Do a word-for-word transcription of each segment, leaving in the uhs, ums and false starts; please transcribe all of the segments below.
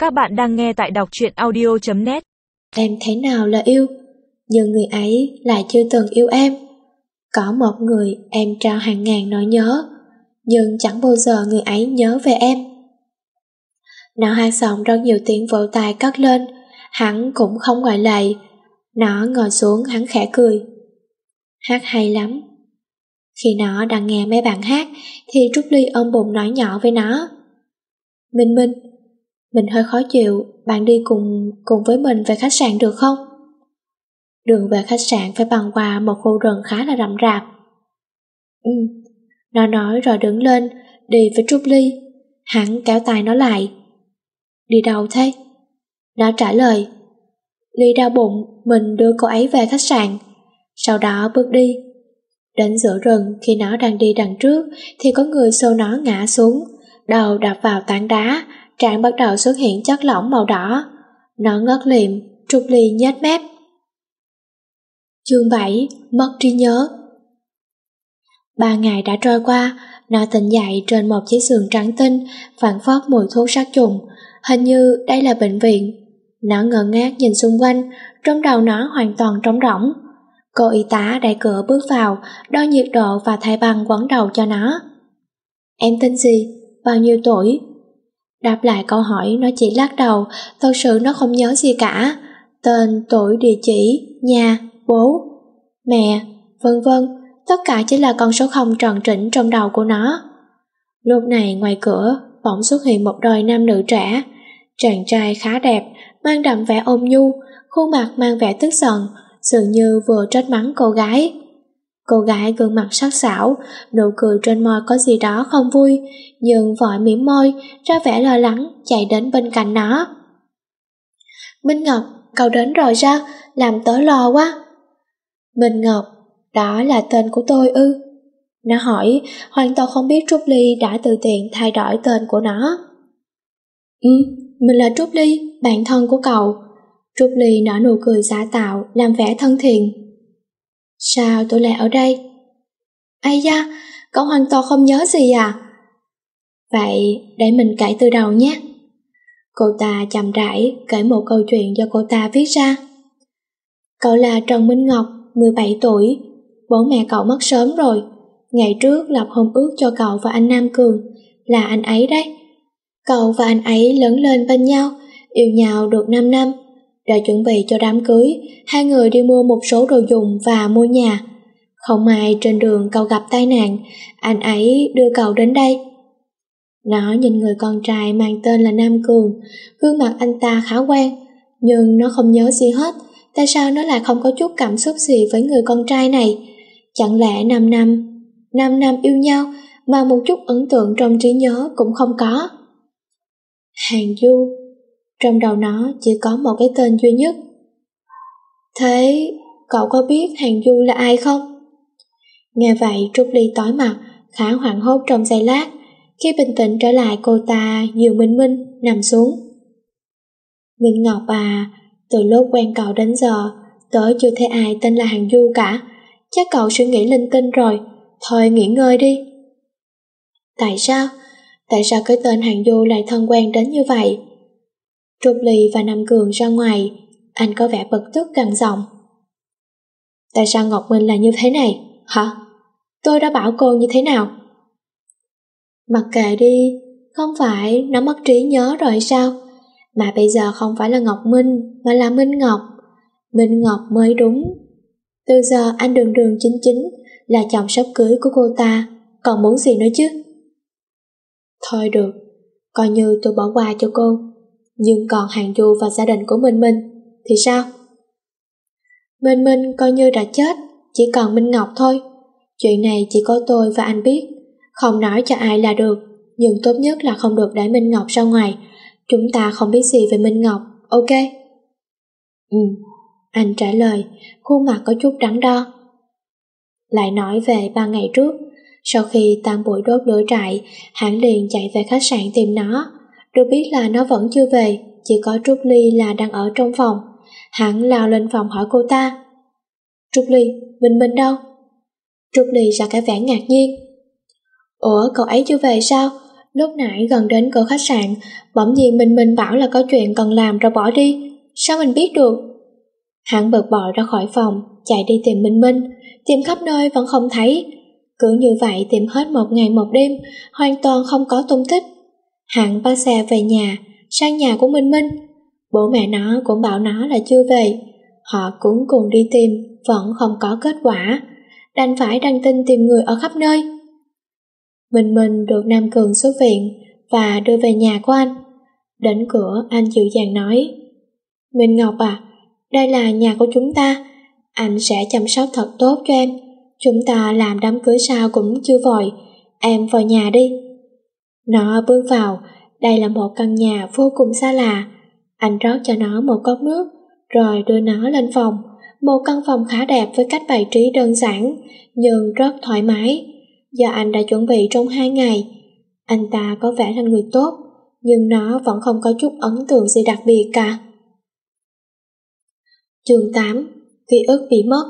Các bạn đang nghe tại đọc truyện audio chấm net. Em thế nào là yêu, nhưng người ấy lại chưa từng yêu em. Có một người em trao hàng ngàn nỗi nhớ, nhưng chẳng bao giờ người ấy nhớ về em. Nó hát xong rất nhiều tiếng vỗ tay cất lên, hắn cũng không ngoại lệ. Nó ngồi xuống, hắn khẽ cười. Hát hay lắm. Khi nó đang nghe mấy bạn hát thì Trúc Ly ôm bụng nói nhỏ với nó: Minh Minh, mình hơi khó chịu, bạn đi cùng cùng với mình về khách sạn được không? Đường về khách sạn phải băng qua một khu rừng khá là rậm rạp. Ừ, nó nói rồi đứng lên, đi với Trúc Ly. Hắn kéo tay nó lại. Đi đâu thế? Nó trả lời: Ly đau bụng, mình đưa cô ấy về khách sạn. Sau đó bước đi. Đến giữa rừng, khi nó đang đi đằng trước thì có người xô nó ngã xuống, đầu đập vào tảng đá, trán bắt đầu xuất hiện chất lỏng màu đỏ. Nó ngất liệm. Trúc Ly nhếch mép. Chương bảy. Mất trí nhớ. Ba ngày đã trôi qua, nó tỉnh dậy trên một chiếc giường trắng tinh, phảng phất mùi thuốc sát trùng. Hình như đây là bệnh viện. Nó ngơ ngác nhìn xung quanh, trong đầu nó hoàn toàn trống rỗng. Cô y tá đẩy cửa bước vào, đo nhiệt độ và thay băng quấn đầu cho nó. Em tên gì? Bao nhiêu tuổi? Đáp lại câu hỏi, nó chỉ lắc đầu, thật sự nó không nhớ gì cả. Tên, tuổi, địa chỉ, nhà, bố, mẹ, vân vân, tất cả chỉ là con số không tròn trĩnh trong đầu của nó. Lúc này ngoài cửa bỗng xuất hiện một đôi nam nữ trẻ. Chàng trai khá đẹp, mang đậm vẻ ôn nhu, khuôn mặt mang vẻ tức giận, dường như vừa trách mắng cô gái. Cô gái gương mặt sắc sảo, nụ cười trên môi có gì đó không vui, nhưng vội mỉm môi, ra vẻ lo lắng, chạy đến bên cạnh nó. Minh Ngọc, cậu đến rồi sao? Làm tớ lo quá. Minh Ngọc, đó là tên của tôi ư? Nó hỏi, hoàn toàn không biết Trúc Ly đã tự tiện thay đổi tên của nó. Ừ, mình là Trúc Ly, bạn thân của cậu. Trúc Ly nở nụ cười giả tạo, làm vẻ thân thiện. Sao tôi lại ở đây? Ây da, cậu hoàn toàn không nhớ gì à? Vậy để mình kể từ đầu nhé. Cô ta chậm rãi kể một câu chuyện do cô ta viết ra. Cậu là Trần Minh Ngọc, mười bảy tuổi. Bố mẹ cậu mất sớm rồi. Ngày trước lập hôn ước cho cậu và anh Nam Cường, là anh ấy đấy. Cậu và anh ấy lớn lên bên nhau, yêu nhau được năm năm. Để chuẩn bị cho đám cưới, hai người đi mua một số đồ dùng và mua nhà. Không may trên đường cậu gặp tai nạn, anh ấy đưa cậu đến đây. Nó nhìn người con trai mang tên là Nam Cường, gương mặt anh ta khá quen, nhưng nó không nhớ gì hết. Tại sao nó lại không có chút cảm xúc gì với người con trai này? Chẳng lẽ năm năm, năm năm yêu nhau mà một chút ấn tượng trong trí nhớ cũng không có? Hàng Du, trong đầu nó chỉ có một cái tên duy nhất. Thế cậu có biết Hàng Du là ai không? Nghe vậy Trúc Ly tối mặt, khá hoảng hốt trong giây lát. Khi bình tĩnh trở lại, cô ta dìu Minh Minh nằm xuống. Minh Ngọc à, từ lúc quen cậu đến giờ, tớ chưa thấy ai tên là Hàng Du cả. Chắc cậu suy nghĩ linh tinh rồi, thôi nghỉ ngơi đi. Tại sao? Tại sao cái tên Hàng Du lại thân quen đến như vậy? Trúc Ly và Nam Cường ra ngoài, anh có vẻ bực tức gằn giọng. Tại sao Ngọc Minh là như thế này, hả? Tôi đã bảo cô như thế nào? Mặc kệ đi, không phải nó mất trí nhớ rồi sao? Mà bây giờ không phải là Ngọc Minh, mà là Minh Ngọc. Minh Ngọc mới đúng. Từ giờ anh đường đường chính chính là chồng sắp cưới của cô ta, còn muốn gì nữa chứ? Thôi được, coi như tôi bỏ qua cho cô. Nhưng còn Hàng Du và gia đình của Minh Minh thì sao? Minh Minh coi như đã chết, chỉ còn Minh Ngọc thôi. Chuyện này chỉ có tôi và anh biết, không nói cho ai là được. Nhưng tốt nhất là không được để Minh Ngọc ra ngoài. Chúng ta không biết gì về Minh Ngọc, ok? Ừ, anh trả lời, khuôn mặt có chút đắn đo. Lại nói về ba ngày trước, sau khi tan buổi đốt lửa trại, hắn liền chạy về khách sạn tìm nó. Được biết là nó vẫn chưa về, chỉ có Trúc Ly là đang ở trong phòng. Hắn lao lên phòng hỏi cô ta. Trúc Ly, Minh Minh đâu? Trúc Ly ra cái vẻ ngạc nhiên. Ủa, cậu ấy chưa về sao? Lúc nãy gần đến cửa khách sạn, bỗng nhiên Minh Minh bảo là có chuyện cần làm rồi bỏ đi. Sao mình biết được? Hắn bực bội ra khỏi phòng, chạy đi tìm Minh Minh, tìm khắp nơi vẫn không thấy. Cứ như vậy tìm hết một ngày một đêm, hoàn toàn không có tung tích. Hắn bắt xe về nhà, sang nhà của Minh Minh. Bố mẹ nó cũng bảo nó là chưa về. Họ cũng cùng đi tìm, vẫn không có kết quả, đành phải đăng tin tìm người ở khắp nơi. Minh Minh được Nam Cường xuất viện và đưa về nhà của anh. Đến cửa, anh dịu dàng nói: Minh Ngọc à, đây là nhà của chúng ta, anh sẽ chăm sóc thật tốt cho em. Chúng ta làm đám cưới sao cũng chưa vội, em vào nhà đi. Nó bước vào, đây là một căn nhà vô cùng xa lạ. Anh rót cho nó một cốc nước, rồi đưa nó lên phòng. Một căn phòng khá đẹp với cách bày trí đơn giản, nhưng rất thoải mái. Do anh đã chuẩn bị trong hai ngày. Anh ta có vẻ là người tốt, nhưng nó vẫn không có chút ấn tượng gì đặc biệt cả. Chương tám. Ký ức bị mất.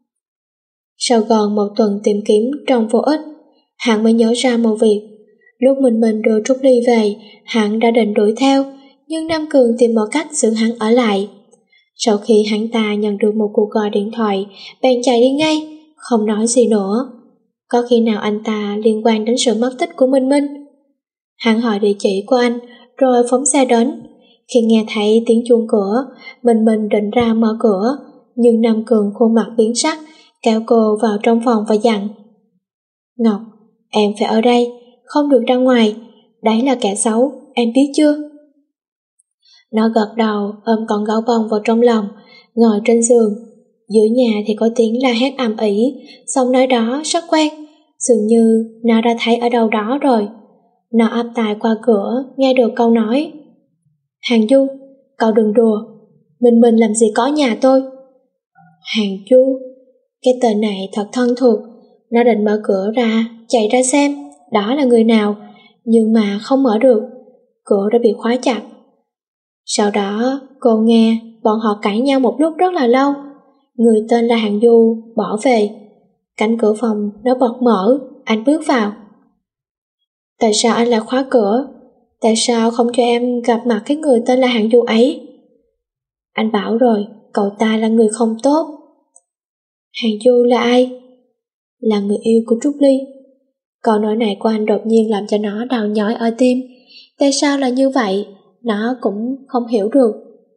Sau gần một tuần tìm kiếm trong vô ích, hắn mới nhớ ra một việc. Lúc mình mình đưa Trúc Ly về, hắn đã định đuổi theo, nhưng Nam Cường tìm một cách giữ hắn ở lại. Sau khi hắn ta nhận được một cuộc gọi điện thoại, bèn chạy đi ngay, không nói gì nữa. Có khi nào anh ta liên quan đến sự mất tích của Minh Minh? Hắn hỏi địa chỉ của anh, rồi phóng xe đến. Khi nghe thấy tiếng chuông cửa, Minh Minh định ra mở cửa, nhưng Nam Cường khuôn mặt biến sắc, kéo cô vào trong phòng và dặn: Ngọc, em phải ở đây, không được ra ngoài, đấy là kẻ xấu, em biết chưa? Nó gật đầu, ôm con gấu bông vào trong lòng, ngồi trên giường. Dưới nhà thì có tiếng la hét ầm ĩ, giọng nói đó rất quen, dường như nó đã thấy ở đâu đó rồi. Nó áp tai qua cửa, nghe được câu nói: Hàng Du, cậu đừng đùa, Minh Minh làm gì có nhà tôi. Hàng Du, cái tên này thật thân thuộc. Nó định mở cửa ra, chạy ra xem đó là người nào, nhưng mà không mở được, cửa đã bị khóa chặt. Sau đó cô nghe bọn họ cãi nhau một lúc rất là lâu. Người tên là Hàng Du bỏ về. Cánh cửa phòng nó bật mở, anh bước vào. Tại sao anh lại khóa cửa? Tại sao không cho em gặp mặt cái người tên là Hàng Du ấy? Anh bảo rồi, cậu ta là người không tốt. Hàng Du là ai? Là người yêu của Trúc Ly. Câu nói này của anh đột nhiên làm cho nó đau nhói ở tim. Tại sao là như vậy? Nó cũng không hiểu được.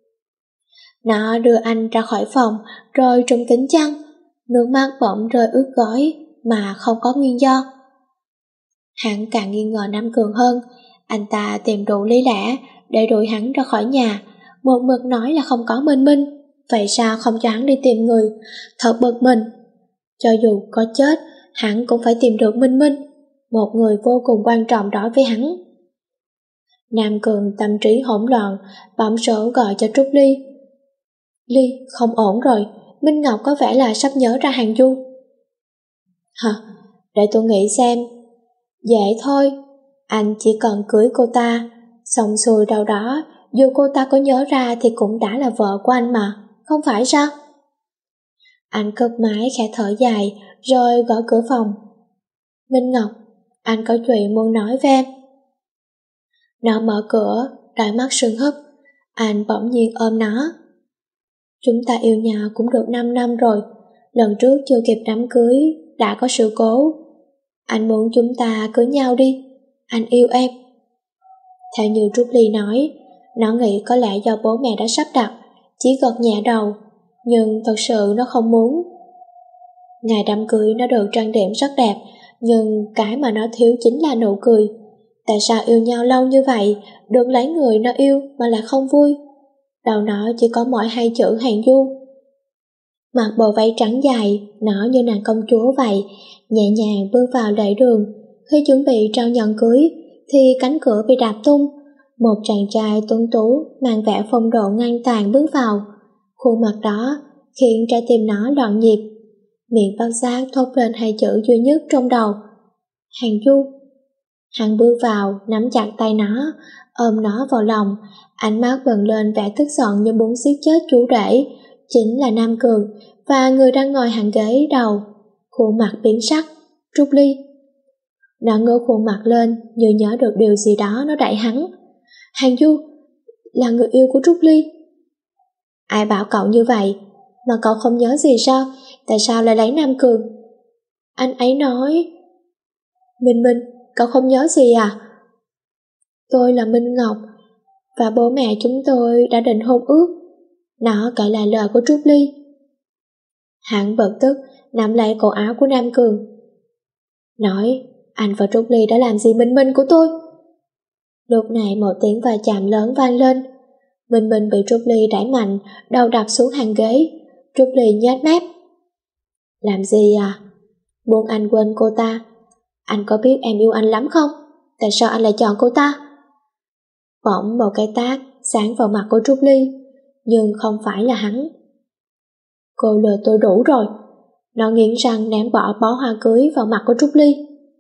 Nó đưa anh ra khỏi phòng, rồi trùm kín chăn. Nước mắt bỗng rơi ướt gối mà không có nguyên do. Hắn càng nghi ngờ Nam Cường hơn. Anh ta tìm đủ lý lẽ để đuổi hắn ra khỏi nhà, một mực nói là không có Minh Minh. Vậy sao không cho hắn đi tìm người? Thật bực mình. Cho dù có chết, hắn cũng phải tìm được Minh Minh, một người vô cùng quan trọng đối với hắn. Nam Cường tâm trí hỗn loạn, bấm số gọi cho Trúc Ly. Ly, không ổn rồi, Minh Ngọc có vẻ là sắp nhớ ra Hàng Du. Hả? Để tôi nghĩ xem. Dễ thôi, anh chỉ cần cưới cô ta, xong xuôi đâu đó, dù cô ta có nhớ ra thì cũng đã là vợ của anh mà, không phải sao? Anh cất máy khẽ thở dài, rồi gõ cửa phòng. Minh Ngọc, anh có chuyện muốn nói với em. Nó mở cửa, đôi mắt sưng húp. Anh bỗng nhiên ôm nó. Chúng ta yêu nhau cũng được năm năm rồi. Lần trước chưa kịp đám cưới đã có sự cố. Anh muốn chúng ta cưới nhau đi. Anh yêu em. Theo như Trúc Ly nói, nó nghĩ có lẽ do bố mẹ đã sắp đặt, chỉ gật nhẹ đầu, nhưng thật sự nó không muốn. Ngày đám cưới nó được trang điểm rất đẹp, nhưng cái mà nó thiếu chính là nụ cười. Tại sao yêu nhau lâu như vậy, được lấy người nó yêu mà lại không vui? Đầu nó chỉ có mỗi hai chữ Hàng Du. Mặc bộ váy trắng dài, nó như nàng công chúa vậy, nhẹ nhàng bước vào lễ đường. Khi chuẩn bị trao nhận cưới, thì cánh cửa bị đạp tung. Một chàng trai tuấn tú mang vẻ phong độ ngang tàn bước vào. Khuôn mặt đó khiến trái tim nó loạn nhịp. Miệng bất giác thốt lên hai chữ duy nhất trong đầu: Hàng Du. Hắn bước vào, nắm chặt tay nó, ôm nó vào lòng, ánh mắt bừng lên vẻ tức giận như muốn giết chết chú rể, chính là Nam Cường, và người đang ngồi hàng ghế đầu, khuôn mặt biến sắc, Trúc Ly. Nó ngước khuôn mặt lên như nhớ được điều gì đó nó đẩy hắn. Hàng Du là người yêu của Trúc Ly. Ai bảo cậu như vậy? Mà cậu không nhớ gì sao? Tại sao lại lấy Nam Cường? Anh ấy nói... Minh Minh, cậu không nhớ gì à? Tôi là Minh Ngọc, và bố mẹ chúng tôi đã định hôn ước. Nó kể lại lời của Trúc Ly. Hắn bực tức nắm lấy cổ áo của Nam Cường, nói: anh và Trúc Ly đã làm gì Minh Minh của tôi? Lúc này một tiếng va chạm lớn vang lên. Minh Minh bị Trúc Ly đẩy mạnh, đầu đập xuống hàng ghế. Trúc Ly nhếch mép: làm gì à? Buông anh quên cô ta. Anh có biết em yêu anh lắm không? Tại sao anh lại chọn cô ta? Bỗng một cái tát sáng vào mặt của Trúc Ly, nhưng không phải là hắn. Cô lừa tôi đủ rồi. Nó nghiến răng ném bỏ bó hoa cưới vào mặt của Trúc Ly.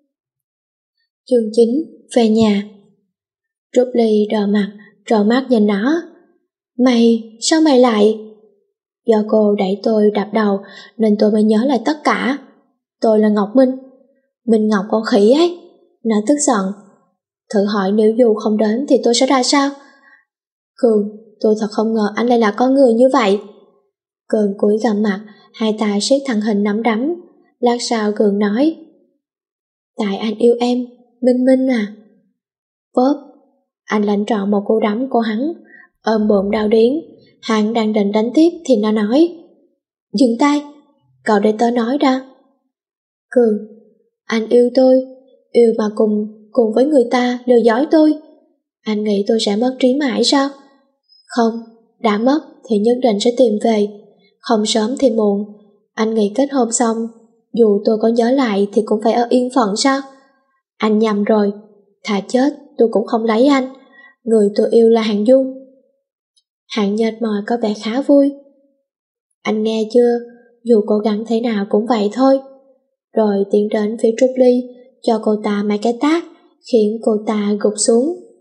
Chương chín. Về nhà. Trúc Ly đờ mặt, trợn mắt nhìn nó. Mày, sao mày lại? Do cô đẩy tôi đập đầu nên tôi mới nhớ lại tất cả. Tôi là Ngọc Minh. Minh Ngọc con khỉ ấy. Nó tức giận. Thử hỏi nếu dù không đến thì tôi sẽ ra sao? Cường, tôi thật không ngờ anh lại là con người như vậy. Cường cúi gằm mặt, hai tay siết thẳng hình nắm đấm. Lát sau Cường nói: tại anh yêu em, Minh Minh à. Vớp. Anh lãnh trọn một cú đấm của hắn, ôm bụng đau điếng. Hắn đang định đánh tiếp thì nó nói: dừng tay, cậu để tớ nói đã. Cường, anh yêu tôi, yêu mà cùng cùng với người ta lừa dối tôi. Anh nghĩ tôi sẽ mất trí mãi sao? Không, đã mất thì nhất định sẽ tìm về, không sớm thì muộn. Anh nghĩ kết hôn xong, dù tôi có nhớ lại thì cũng phải ở yên phận sao? Anh nhầm rồi, thà chết tôi cũng không lấy anh. Người tôi yêu là Hạng Dung. Hạng nhếch môi có vẻ khá vui. Anh nghe chưa? Dù cố gắng thế nào cũng vậy thôi. Rồi tiến đến phía Trúc Ly, cho cô ta mấy cái tát, khiến cô ta gục xuống.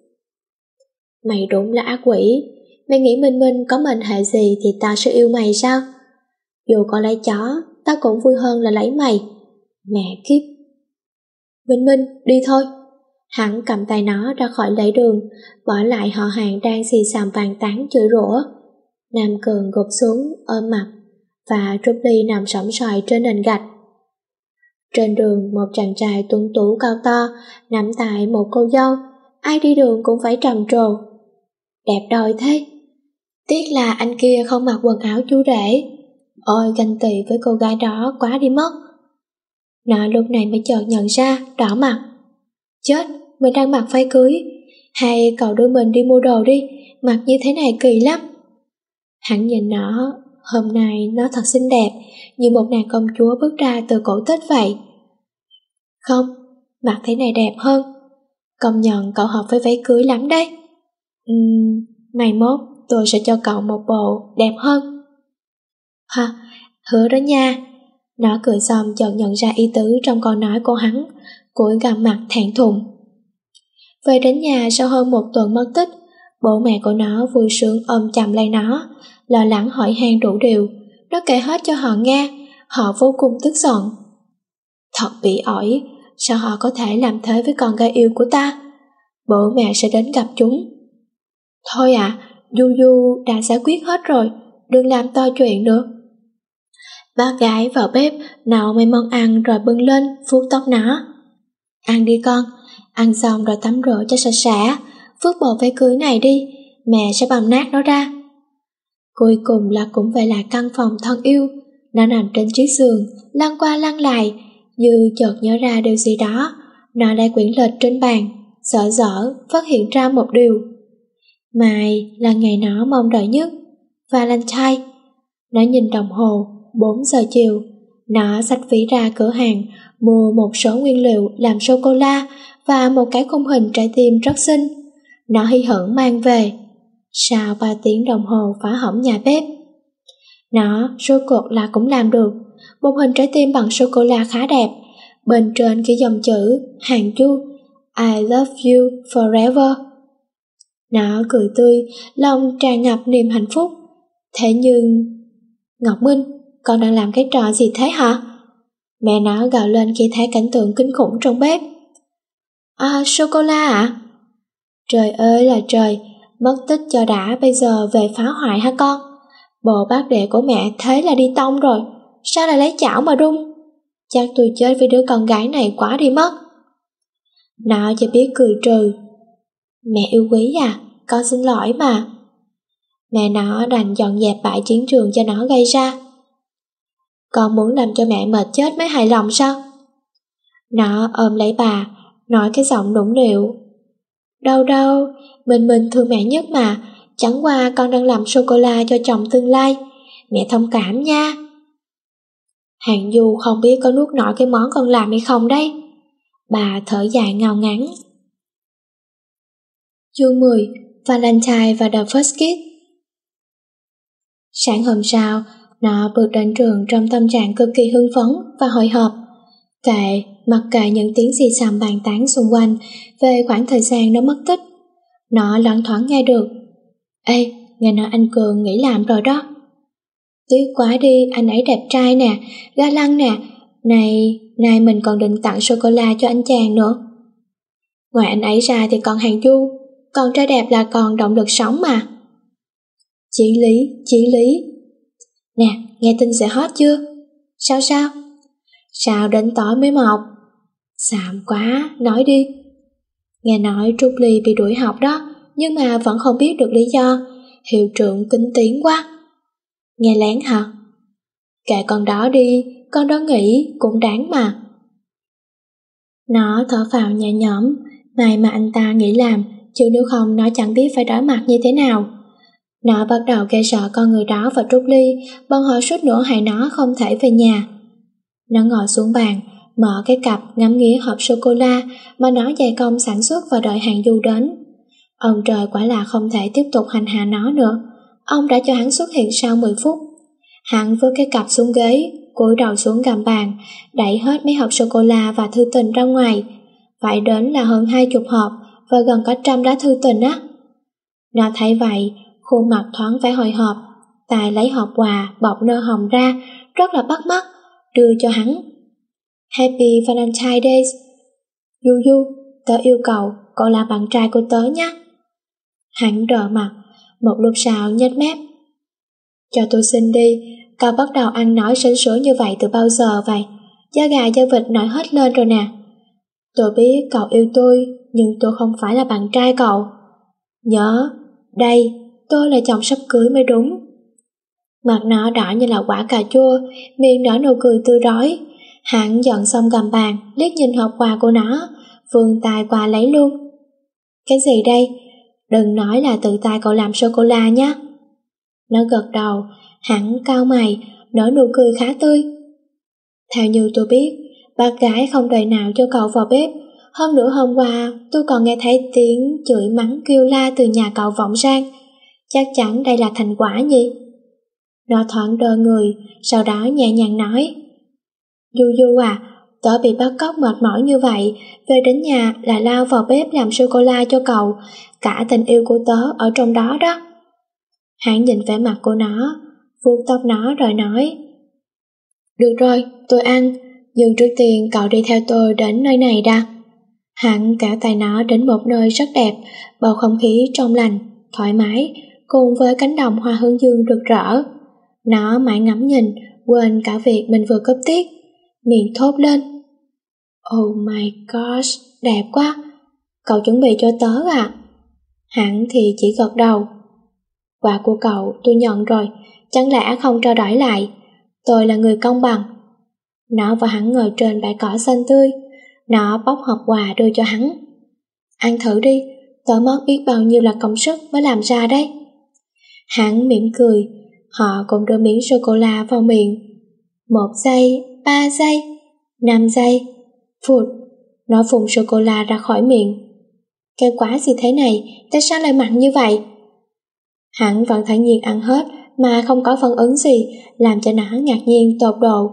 Mày đúng là ác quỷ. Mày nghĩ Minh Minh có mệnh hệ gì thì tao sẽ yêu mày sao? Dù có lấy chó, tao cũng vui hơn là lấy mày. Mẹ kiếp. Minh Minh, đi thôi. Hắn cầm tay nó ra khỏi lễ đường, bỏ lại họ hàng đang xì xàm bàn tán chửi rủa. Nam Cường gục xuống ôm mặt, và Trúc Ly nằm sõng soài trên nền gạch. Trên đường, một chàng trai tuấn tú cao to nắm tay một cô dâu. Ai đi đường cũng phải trầm trồ. Đẹp đôi thế. Tiếc là anh kia không mặc quần áo chú rể. Ôi ganh tị với cô gái đó quá đi mất. Nó lúc này mới chợt nhận ra, đỏ mặt. Chết, mình đang mặc váy cưới. Hay cậu đưa mình đi mua đồ đi, mặc như thế này kỳ lắm. Hắn nhìn nó, hôm nay nó thật xinh đẹp, như một nàng công chúa bước ra từ cổ tích vậy. Không, mặc thế này đẹp hơn. Công nhận cậu hợp với váy cưới lắm đấy. Uhm, mai mốt tôi sẽ cho cậu một bộ đẹp hơn. Ha, hứa đó nha. Nó cười xong chợt nhận ra ý tứ trong câu nói của hắn, cúi gằm mặt thẹn thùng. Về đến nhà sau hơn một tuần mất tích, bố mẹ của nó vui sướng ôm chầm lấy nó, lo lắng hỏi han đủ điều. Nó kể hết cho họ nghe, họ vô cùng tức giận. Thật bị ỏi, sao họ có thể làm thế với con gái yêu của ta? Bố mẹ sẽ đến gặp chúng. Thôi ạ, à, Du Du đã giải quyết hết rồi, đừng làm to chuyện nữa. Bác gái vào bếp nấu mấy món ăn rồi bưng lên vuốt tóc nó. Ăn đi con, ăn xong rồi tắm rửa cho sạch sẽ, vứt bộ váy cưới này đi, mẹ sẽ bầm nát nó ra. Cuối cùng là cũng về lại căn phòng thân yêu. Nó nằm trên chiếc giường, lăn qua lăn lại, như chợt nhớ ra điều gì đó. Nó lấy quyển lịch trên bàn, dở dở phát hiện ra một điều. Mai là ngày nó mong đợi nhất, Valentine. Nó nhìn đồng hồ, bốn giờ chiều. Nó xách ví ra cửa hàng, mua một số nguyên liệu làm sô-cô-la và một cái khung hình trái tim rất xinh. Nó hí hửng mang về. Sau ba tiếng đồng hồ phá hỏng nhà bếp, nó rốt cuộc là cũng làm được một hình trái tim bằng sô-cô-la khá đẹp. Bên trên ghi dòng chữ Hàn Du, I love you forever. Nó cười tươi, lòng tràn ngập niềm hạnh phúc. Thế nhưng... Ngọc Minh, con đang làm cái trò gì thế hả? Mẹ nó gào lên khi thấy cảnh tượng kinh khủng trong bếp. À, sô-cô-la ạ? Trời ơi là trời, mất tích cho đã, bây giờ về phá hoại hả con? Bộ bác đệ của mẹ thế là đi tông rồi, sao lại lấy chảo mà đun? Chắc tôi chết với đứa con gái này quá đi mất. Nó chỉ biết cười trừ. Mẹ yêu quý à, con xin lỗi mà. Mẹ nó đành dọn dẹp bãi chiến trường cho nó gây ra. Con muốn làm cho mẹ mệt chết mới hài lòng sao? Nó ôm lấy bà, nói cái giọng nũng nịu. Đâu đâu, mình mình thương mẹ nhất mà, chẳng qua con đang làm sô-cô-la cho chồng tương lai. Mẹ thông cảm nha. Hạng Du không biết có nuốt nổi cái món con làm hay không đấy. Bà thở dài ngao ngán. Chương mười, Valentine và The First Kiss. Sáng hôm sau, nó bước đến trường trong tâm trạng cực kỳ hưng phấn và hồi hộp. Kệ, mặc kệ những tiếng xì xầm bàn tán xung quanh về khoảng thời gian nó mất tích. Nó loáng thoáng nghe được. Ê, nghe nói anh Cường nghỉ làm rồi đó. Tiếc quá đi, anh ấy đẹp trai nè, ga lăng nè. Này, này mình còn định tặng sô-cô-la cho anh chàng nữa. Ngoài anh ấy ra thì còn Hàn Du, còn trai đẹp là còn động lực sống mà. Chí lý, chí lý. Nè, nghe tin sẽ hot chưa? Sao sao? Sao đến tối mới mọc? Xàm quá, nói đi. Nghe nói Trúc Ly bị đuổi học đó, nhưng mà vẫn không biết được lý do. Hiệu trưởng kính tiếng quá. Nghe lén hả? Kệ con đó đi, con đó nghĩ cũng đáng mà. Nó thở phào nhẹ nhõm, may mà anh ta nghĩ làm, chứ nếu không nó chẳng biết phải đối mặt như thế nào. Nó bắt đầu ghê sợ con người đó và Trúc Ly, bọn họ suýt nữa hại nó không thể về nhà. Nó ngồi xuống bàn, mở cái cặp ngắm nghía hộp sô-cô-la mà nó dày công sản xuất và đợi Hàn Du đến. Ông trời quả là không thể tiếp tục hành hạ nó nữa. Ông đã cho hắn xuất hiện sau mười phút. Hắn vứt cái cặp xuống ghế, cúi đầu xuống gầm bàn, đẩy hết mấy hộp sô-cô-la và thư tình ra ngoài. Phải đến là hơn hai chục hộp và gần cả trăm lá thư tình á. Nó thấy vậy, khuôn mặt thoáng vẻ hồi hộp, tài lấy hộp quà bọc nơ hồng ra, rất là bắt mắt, đưa cho hắn. Happy Valentine Days. Du Du, tớ yêu cầu cậu là bạn trai của tớ nhé. Hắn đờ mặt, một lúc sau nhếch mép. Cho tôi xin đi, cậu bắt đầu ăn nói sến súa như vậy từ bao giờ vậy? Da gà da vịt nổi hết lên rồi nè. Tôi biết cậu yêu tôi, nhưng tôi không phải là bạn trai cậu. Nhớ, đây, tôi là chồng sắp cưới mới đúng. Mặt nó đỏ như là quả cà chua, miệng nở nụ cười tươi rói. Hắn dọn xong gầm bàn, liếc nhìn hộp quà của nó, vươn tay qua lấy luôn. Cái gì đây? Đừng nói là tự tay cậu làm sô-cô-la nhé. Nó gật đầu, hắn cau mày, nở nụ cười khá tươi. Theo như tôi biết, bác gái không đời nào cho cậu vào bếp. Hơn nữa hôm qua, tôi còn nghe thấy tiếng chửi mắng kêu la từ nhà cậu vọng sang. Chắc chắn đây là thành quả nhỉ? Nó thoáng đơ người, sau đó nhẹ nhàng nói. Du Du à, tớ bị bắt cóc mệt mỏi như vậy, về đến nhà là lao vào bếp làm sô-cô-la cho cậu, cả tình yêu của tớ ở trong đó đó. Hắn nhìn vẻ mặt của nó, vuốt tóc nó rồi nói. Được rồi, tôi ăn, nhưng trước tiên cậu đi theo tôi đến nơi này đã. Hắn cả tay nó đến một nơi rất đẹp, bầu không khí trong lành, thoải mái, cùng với cánh đồng hoa hướng dương rực rỡ. Nó mãi ngắm nhìn, quên cả việc mình vừa cướp tiết, miệng thốt lên. Oh my gosh, đẹp quá, cậu chuẩn bị cho tớ à? Hắn thì chỉ gật đầu. Quà của cậu tôi nhận rồi, chẳng lẽ không trao đổi lại? Tôi là người công bằng. Nó và hắn ngồi trên bãi cỏ xanh tươi. Nó bóc hộp quà đưa cho hắn. Ăn thử đi, tớ mất biết bao nhiêu là công sức mới làm ra đấy. Hắn mỉm cười, họ cùng đưa miếng sô-cô-la vào miệng. Một giây, ba giây, năm giây, phụt, nó phun sô-cô-la ra khỏi miệng. Cái quả gì thế này, tại sao lại mặn như vậy? Hắn vẫn thản nhiên ăn hết mà không có phản ứng gì, làm cho nó ngạc nhiên tột độ.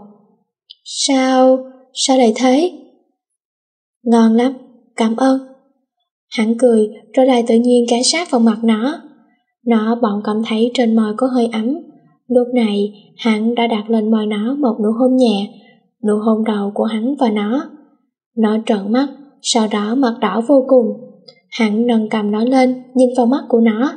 Sao, sao lại thế? Ngon lắm, cảm ơn. Hắn cười rồi lại tự nhiên ghé sát vào mặt nó. Nó bỗng cảm thấy trên môi có hơi ấm. Lúc này hắn đã đặt lên môi nó một nụ hôn nhẹ, nụ hôn đầu của hắn và nó. Nó trợn mắt, sau đó mặt đỏ vô cùng. Hắn nâng cầm nó lên, nhìn vào mắt của nó.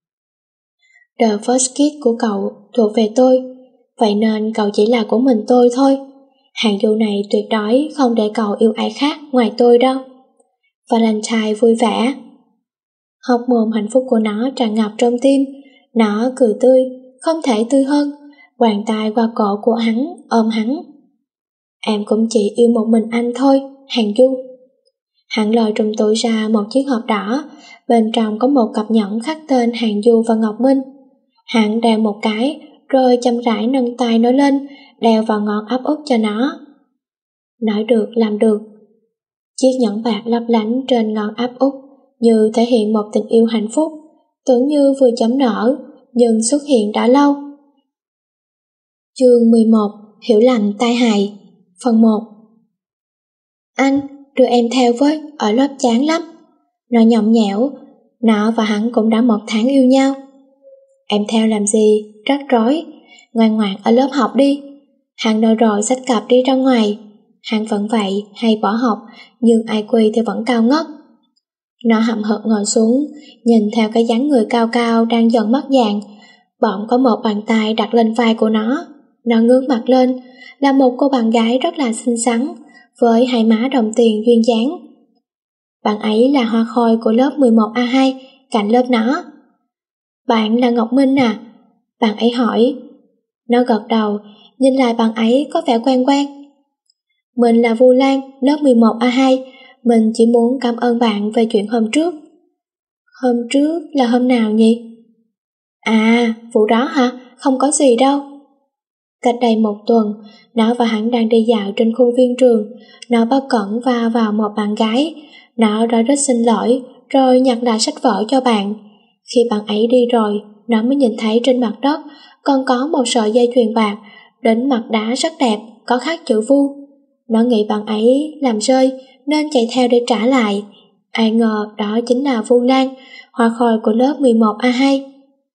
The first kiss của cậu thuộc về tôi, vậy nên cậu chỉ là của mình tôi thôi. Hàng du này tuyệt đối không để cậu yêu ai khác ngoài tôi đâu. Valentine vui vẻ. Hốc mồm hạnh phúc của nó tràn ngập trong tim. Nó cười tươi, không thể tươi hơn, quàng tay qua cổ của hắn, ôm hắn. Em cũng chỉ yêu một mình anh thôi, Hàng du. Hắn lôi trong túi ra một chiếc hộp đỏ, bên trong có một cặp nhẫn khắc tên Hàng du và Ngọc Minh. Hắn đeo một cái, rồi chậm rãi nâng tay nó lên, đeo vào ngón áp út cho nó. Nói được làm được. Chiếc nhẫn bạc lấp lánh trên ngón áp út như thể hiện một tình yêu hạnh phúc, tưởng như vừa chấm nở, nhưng xuất hiện đã lâu. Chương mười một. Hiểu lầm tai hại. Phần một. Anh, đưa em theo với, ở lớp chán lắm. Nó nhõng nhẽo, nó và hắn cũng đã một tháng yêu nhau. Em theo làm gì, rắc rối, ngoan ngoãn ở lớp học đi. Hắn nói rồi xách cặp đi ra ngoài. Hắn vẫn vậy, hay bỏ học, nhưng ai quy thì vẫn cao ngất. Nó hậm hực ngồi xuống, nhìn theo cái dáng người cao cao đang dần mất dạng. Bỗng có một bàn tay đặt lên vai của nó. Nó ngước mặt lên, là một cô bạn gái rất là xinh xắn, với hai má đồng tiền duyên dáng. Bạn ấy là hoa khôi của lớp mười một A hai, cạnh lớp nó. Bạn là Ngọc Minh à? Bạn ấy hỏi. Nó gật đầu, nhìn lại bạn ấy có vẻ quen quen. Mình là Vu Lan, lớp mười một A hai, mình chỉ muốn cảm ơn bạn về chuyện hôm trước. Hôm trước là hôm nào nhỉ? À, vụ đó hả? Không có gì đâu. Cách đây một tuần, nó và hắn đang đi dạo trên khuôn viên trường. Nó bất cẩn va vào một bạn gái. Nó đã rất xin lỗi, rồi nhặt lại sách vở cho bạn. Khi bạn ấy đi rồi, nó mới nhìn thấy trên mặt đất còn có một sợi dây chuyền bạc, đến mặt đá rất đẹp, có khắc chữ Vu. Nó nghĩ bạn ấy làm rơi nên chạy theo để trả lại. Ai ngờ đó chính là Vu Lan, hoa khôi của lớp mười một A hai.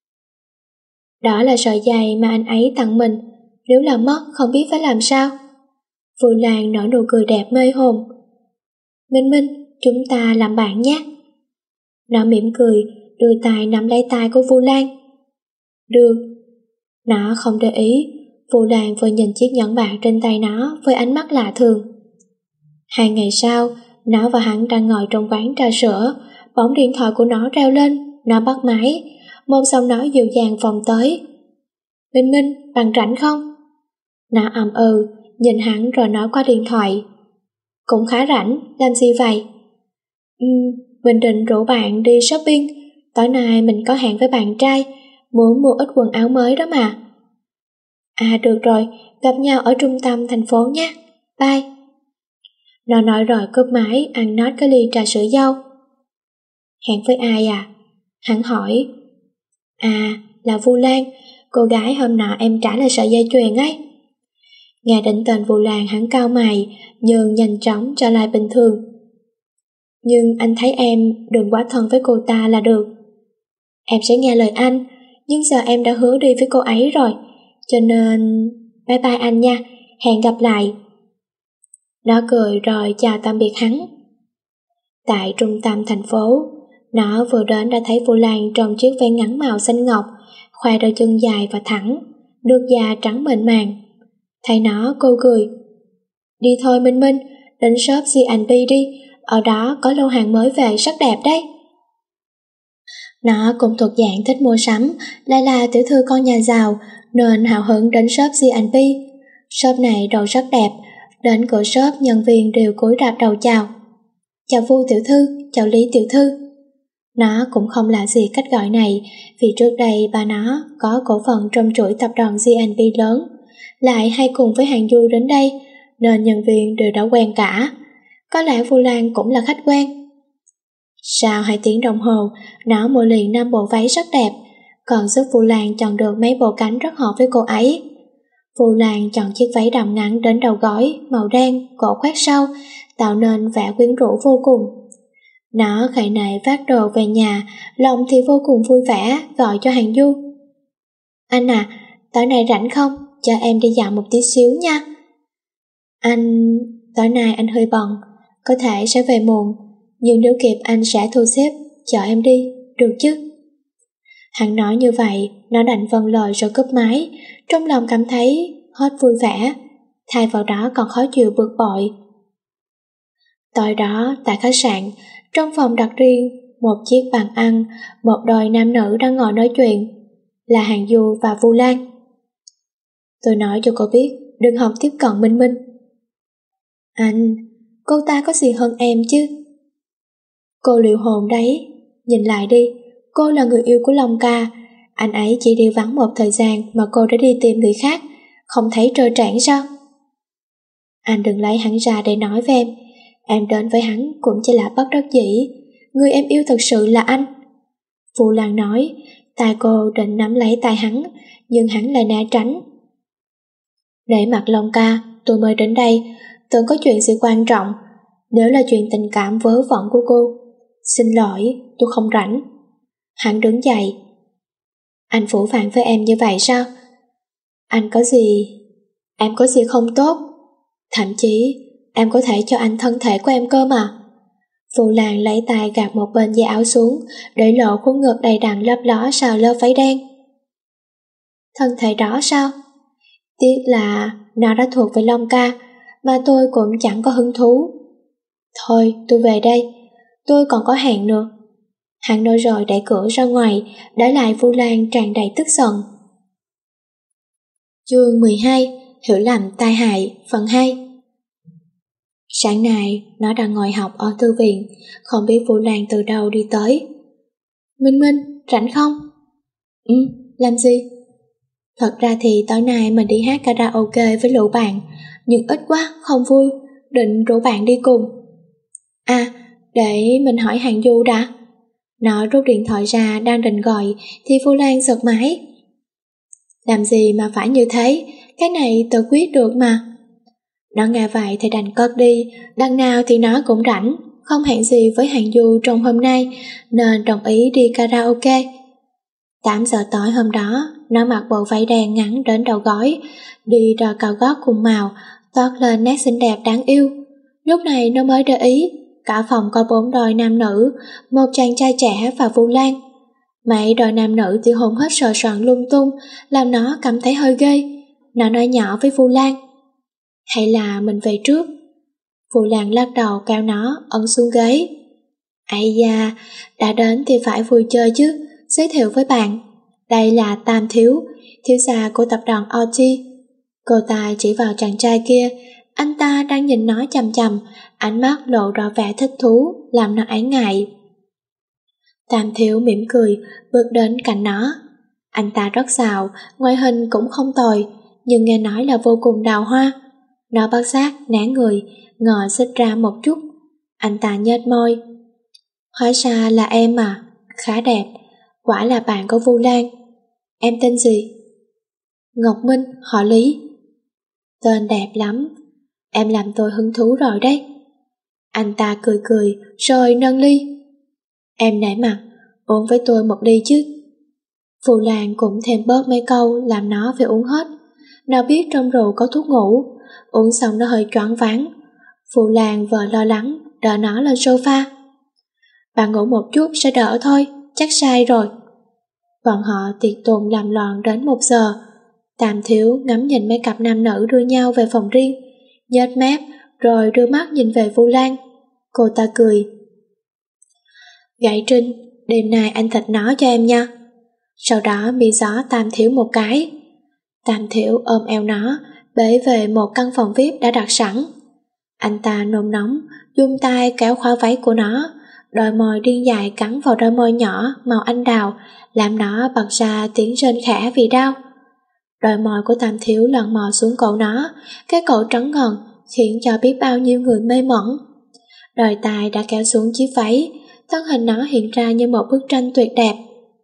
Đó là sợi dây mà anh ấy tặng mình, nếu là mất không biết phải làm sao. Vu Lan nở nụ cười đẹp mê hồn. Minh Minh, chúng ta làm bạn nhé. Nó mỉm cười, đưa tay nắm lấy tay của Vu Lan. Được. Nó không để ý. Vu Lan vừa nhìn chiếc nhẫn bạc trên tay nó với ánh mắt lạ thường. Hai ngày sau, nó và hắn đang ngồi trong quán trà sữa. Bỗng điện thoại của nó reo lên. Nó bắt máy. Một giọng nói dịu dàng vòng tới. Minh Minh, bạn rảnh không? Nó ậm ừ, nhìn hắn rồi nói qua điện thoại. Cũng khá rảnh, làm gì vậy? Ừ, mình định rủ bạn đi shopping. Tối nay mình có hẹn với bạn trai, muốn mua ít quần áo mới đó mà. À được rồi, gặp nhau ở trung tâm thành phố nhé. Bye. Nó nói rồi cúp máy, ăn nót cái ly trà sữa dâu. Hẹn với ai à? Hắn hỏi. À, là Vu Lan, cô gái hôm nọ em trả lại sợi dây chuyền ấy. Nghe đến tên Vu Lan, hắn cau mày, nhưng nhanh chóng trở lại bình thường. Nhưng anh thấy em đừng quá thân với cô ta là được. Em sẽ nghe lời anh, nhưng giờ em đã hứa đi với cô ấy rồi, cho nên bye bye anh nha, hẹn gặp lại. Nó cười rồi chào tạm biệt hắn. Tại trung tâm thành phố, nó vừa đến đã thấy Vu Lan trong chiếc váy ngắn màu xanh ngọc, khoe đôi chân dài và thẳng, nước da trắng mịn màng. Thấy nó, cô cười. Đi thôi Minh Minh, đến shop G and B đi, ở đó có lô hàng mới về rất đẹp đấy. Nó cũng thuộc dạng thích mua sắm, lại là tiểu thư con nhà giàu, nên hào hứng đến shop G and B. Shop này đồ rất đẹp, đến cửa shop nhân viên đều cúi rạp đầu chào. Chào Vu tiểu thư, chào Lý tiểu thư. Nó cũng không lạ gì cách gọi này, vì trước đây bà nó có cổ phần trong chuỗi tập đoàn G and B lớn, lại hay cùng với Hàng Du đến đây, nên nhân viên đều đã quen cả. Có lẽ Vu Lan cũng là khách quen. Sau hai tiếng đồng hồ, nó mua liền năm bộ váy rất đẹp, còn giúp Vu Lan chọn được mấy bộ cánh rất hợp với cô ấy. Vu Lan chọn chiếc váy đầm ngắn đến đầu gối, màu đen, cổ khoét sâu, tạo nên vẻ quyến rũ vô cùng. Nó khởi nệ vác đồ về nhà, lòng thì vô cùng vui vẻ, gọi cho Hàng Du. Anh à, tối nay rảnh không? Cho em đi dạo một tí xíu nha. Anh... tối nay anh hơi bận, có thể sẽ về muộn, nhưng nếu kịp anh sẽ thu xếp chở em đi, được chứ? Hắn nói như vậy, nó đành vâng lời rồi cúp máy, trong lòng cảm thấy hết vui vẻ, thay vào đó còn khó chịu bực bội. Tối đó, tại khách sạn, trong phòng đặt riêng, một chiếc bàn ăn, một đôi nam nữ đang ngồi nói chuyện, là Hàn Du và Vu Lan. Tôi nói cho cô biết, đừng hòng tiếp cận Minh Minh. Anh, cô ta có gì hơn em chứ? Cô liệu hồn đấy, nhìn lại đi, cô là người yêu của Long Ca, anh ấy chỉ đi vắng một thời gian mà cô đã đi tìm người khác, không thấy trơ trẽn sao? Anh đừng lấy hắn ra để nói với em, em đến với hắn cũng chỉ là bất đắc dĩ, người em yêu thật sự là anh. Vu Lan nói, tay cô định nắm lấy tay hắn, nhưng hắn lại né tránh. Để mặt Long Ca, tôi mới đến đây, tưởng có chuyện gì quan trọng, nếu là chuyện tình cảm vớ vẩn của cô, xin lỗi, tôi không rảnh. Hắn đứng dậy. Anh phủ phàng với em như vậy sao? Anh có gì? Em có gì không tốt? Thậm chí, em có thể cho anh thân thể của em cơ mà. Vu Lan lấy tay gạt một bên dây áo xuống, để lộ khuôn ngực đầy đặn lấp ló sau lớp váy đen. Thân thể đó sao? Tiếc là nó đã thuộc về Long Ca, mà tôi cũng chẳng có hứng thú. Thôi, tôi về đây, tôi còn có hẹn nữa. Hắn nói rồi đẩy cửa ra ngoài, để lại Vu Lan tràn đầy tức giận. Chương mười hai, hiểu lầm tai hại, phần hai. Sáng nay, nó đang ngồi học ở thư viện, không biết Vu Lan từ đâu đi tới. Minh Minh, rảnh không? Ừ, làm gì? Thật ra thì tối nay mình đi hát karaoke với lũ bạn, nhưng ít quá, không vui, định rủ bạn đi cùng. À, để mình hỏi Hàn Du đã. Nó rút điện thoại ra đang định gọi thì Vu Lan giật máy. Làm gì mà phải như thế, cái này tự quyết được mà. Nó nghe vậy thì đành cất đi, đằng nào thì nó cũng rảnh, không hẹn gì với Hàn Du trong hôm nay, nên đồng ý đi karaoke. Tám giờ tối hôm đó, nó mặc bộ váy đen ngắn đến đầu gối, đi đôi cao gót cùng màu, toát lên nét xinh đẹp đáng yêu. Lúc này nó mới để ý, cả phòng có bốn đôi nam nữ, một chàng trai trẻ và Vu Lan. Mấy đôi nam nữ thì hôn hết sờ soạng lung tung, làm nó cảm thấy hơi ghê. Nó nói nhỏ với Vu Lan, hay là mình về trước? Vu Lan lắc đầu kéo nó ấn xuống ghế. Ây da, đã đến thì phải vui chơi chứ. Giới thiệu với bạn, đây là Tam Thiếu, thiếu gia của tập đoàn o tê. Cô ta chỉ vào chàng trai kia, anh ta đang nhìn nó chằm chằm, ánh mắt lộ rõ vẻ thích thú, làm nó ái ngại. Tam Thiếu mỉm cười, bước đến cạnh nó. Anh ta rất xạo, ngoại hình cũng không tồi, nhưng nghe nói là vô cùng đào hoa. Nó bất giác né người, ngồi xích ra một chút. Anh ta nhếch môi. Hóa ra là em à, khá đẹp, quả là bạn của Vu Lan. Em tên gì? Ngọc Minh, họ Lý. Tên đẹp lắm, em làm tôi hứng thú rồi đấy. Anh ta cười cười rồi nâng ly. Em nể mặt, uống với tôi một ly chứ. Vu Lan cũng thêm bớt mấy câu làm nó phải uống hết. Nó biết trong rượu có thuốc ngủ, uống xong nó hơi choáng váng. Vu Lan vờ lo lắng đỡ nó lên sofa. Bạn ngủ một chút sẽ đỡ thôi, chắc sai rồi. Bọn họ tiệc tùng làm loạn đến một giờ. Tam Thiếu ngắm nhìn mấy cặp nam nữ đưa nhau về phòng riêng, nhếch mép rồi đưa mắt nhìn về Vu Lan. Cô ta cười. Gãy Trinh, đêm nay anh thịt nó cho em nha. Sau đó mi gió Tam Thiếu một cái. Tam Thiếu ôm eo nó, bế về một căn phòng vi ai pi đã đặt sẵn. Anh ta nôn nóng, dùng tay kéo khóa váy của nó, đôi môi điên dại cắn vào đôi môi nhỏ màu anh đào, làm nó bật ra tiếng rên khẽ vì đau. Đôi môi của Tam Thiếu lần mò xuống cổ nó, cái cổ trắng ngần khiến cho biết bao nhiêu người mê mẩn. Đôi tay đã kéo xuống chiếc váy, thân hình nó hiện ra như một bức tranh tuyệt đẹp.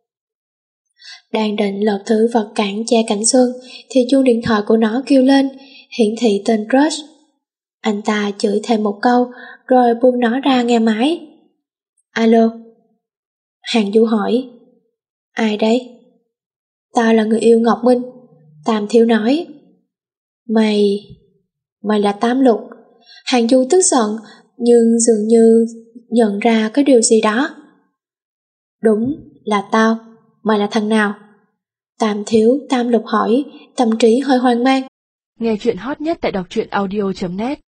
Đang định lột thứ vật cản che cảnh xuân thì chuông điện thoại của nó kêu lên, hiển thị tên Crush. Anh ta chửi thêm một câu rồi buông nó ra nghe máy. Alo. Hàn Du hỏi. Ai đấy? Tao là người yêu Ngọc Minh. Tam Thiếu nói. Mày... Mày là Tam Lục. Hàn Du tức giận, nhưng dường như nhận ra cái điều gì đó. Đúng là tao, mày là thằng nào? Tam thiếu tam lục hỏi, tâm trí hơi hoang mang. Nghe chuyện hot nhất tại đọc truyện audio chấm net.